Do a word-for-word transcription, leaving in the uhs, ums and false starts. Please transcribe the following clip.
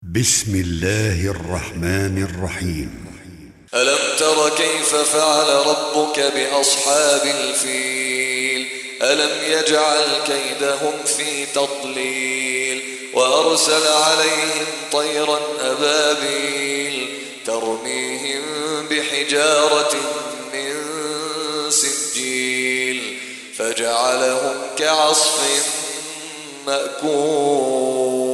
بسم الله الرحمن الرحيم. ألم تر كيف فعل ربك بأصحاب الفيل ألم يجعل كيدهم في تضليل وأرسل عليهم طيرا أبابيل ترميهم بحجارة من سجيل فجعلهم كعصف مأكول.